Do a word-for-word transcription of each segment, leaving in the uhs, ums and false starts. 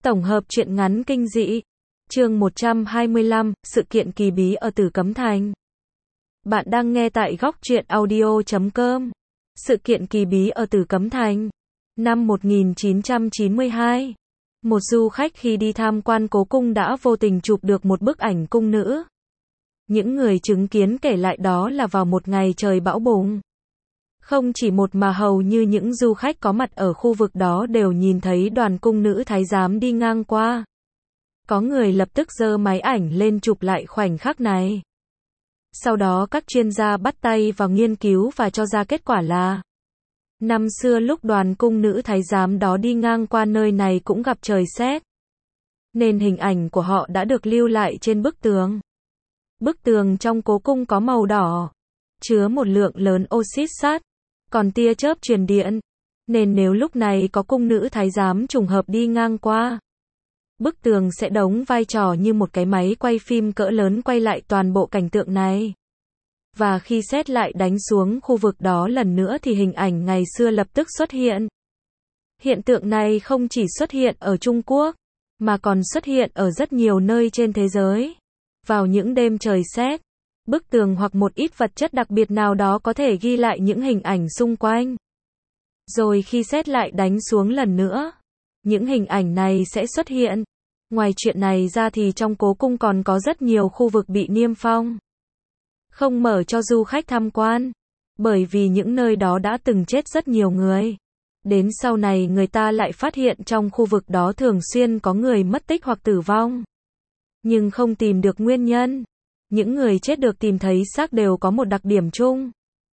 Tổng hợp truyện ngắn kinh dị. Chương một trăm hai mươi lăm, sự kiện kỳ bí ở Tử Cấm Thành. Bạn đang nghe tại góc truyện audio chấm com. Sự kiện kỳ bí ở Tử Cấm Thành. Năm một nghìn chín trăm chín mươi hai, một du khách khi đi tham quan cố cung đã vô tình chụp được một bức ảnh cung nữ. Những người chứng kiến kể lại đó là vào một ngày trời bão bùng. Không chỉ một mà hầu như những du khách có mặt ở khu vực đó đều nhìn thấy đoàn cung nữ thái giám đi ngang qua. Có người lập tức giơ máy ảnh lên chụp lại khoảnh khắc này. Sau đó các chuyên gia bắt tay vào nghiên cứu và cho ra kết quả là năm xưa lúc đoàn cung nữ thái giám đó đi ngang qua nơi này cũng gặp trời sét, nên hình ảnh của họ đã được lưu lại trên bức tường. Bức tường trong cố cung có màu đỏ, chứa một lượng lớn oxit sắt, còn tia chớp truyền điện, nên nếu lúc này có cung nữ thái giám trùng hợp đi ngang qua, bức tường sẽ đóng vai trò như một cái máy quay phim cỡ lớn quay lại toàn bộ cảnh tượng này. Và khi sét lại đánh xuống khu vực đó lần nữa thì hình ảnh ngày xưa lập tức xuất hiện. Hiện tượng này không chỉ xuất hiện ở Trung Quốc, mà còn xuất hiện ở rất nhiều nơi trên thế giới. Vào những đêm trời sét, bức tường hoặc một ít vật chất đặc biệt nào đó có thể ghi lại những hình ảnh xung quanh. Rồi khi sét lại đánh xuống lần nữa, những hình ảnh này sẽ xuất hiện. Ngoài chuyện này ra thì trong cố cung còn có rất nhiều khu vực bị niêm phong, không mở cho du khách tham quan, bởi vì những nơi đó đã từng chết rất nhiều người. Đến sau này người ta lại phát hiện trong khu vực đó thường xuyên có người mất tích hoặc tử vong, nhưng không tìm được nguyên nhân. Những người chết được tìm thấy xác đều có một đặc điểm chung.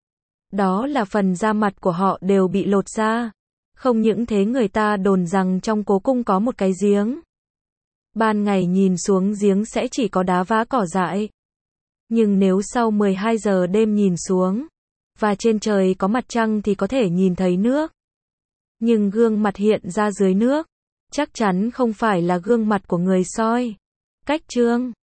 Đó là phần da mặt của họ đều bị lột ra. Không những thế, người ta đồn rằng trong cố cung có một cái giếng. Ban ngày nhìn xuống giếng sẽ chỉ có đá vá cỏ dại. Nhưng nếu sau mười hai giờ đêm nhìn xuống, và trên trời có mặt trăng thì có thể nhìn thấy nước. Nhưng gương mặt hiện ra dưới nước, chắc chắn không phải là gương mặt của người soi. Cách chương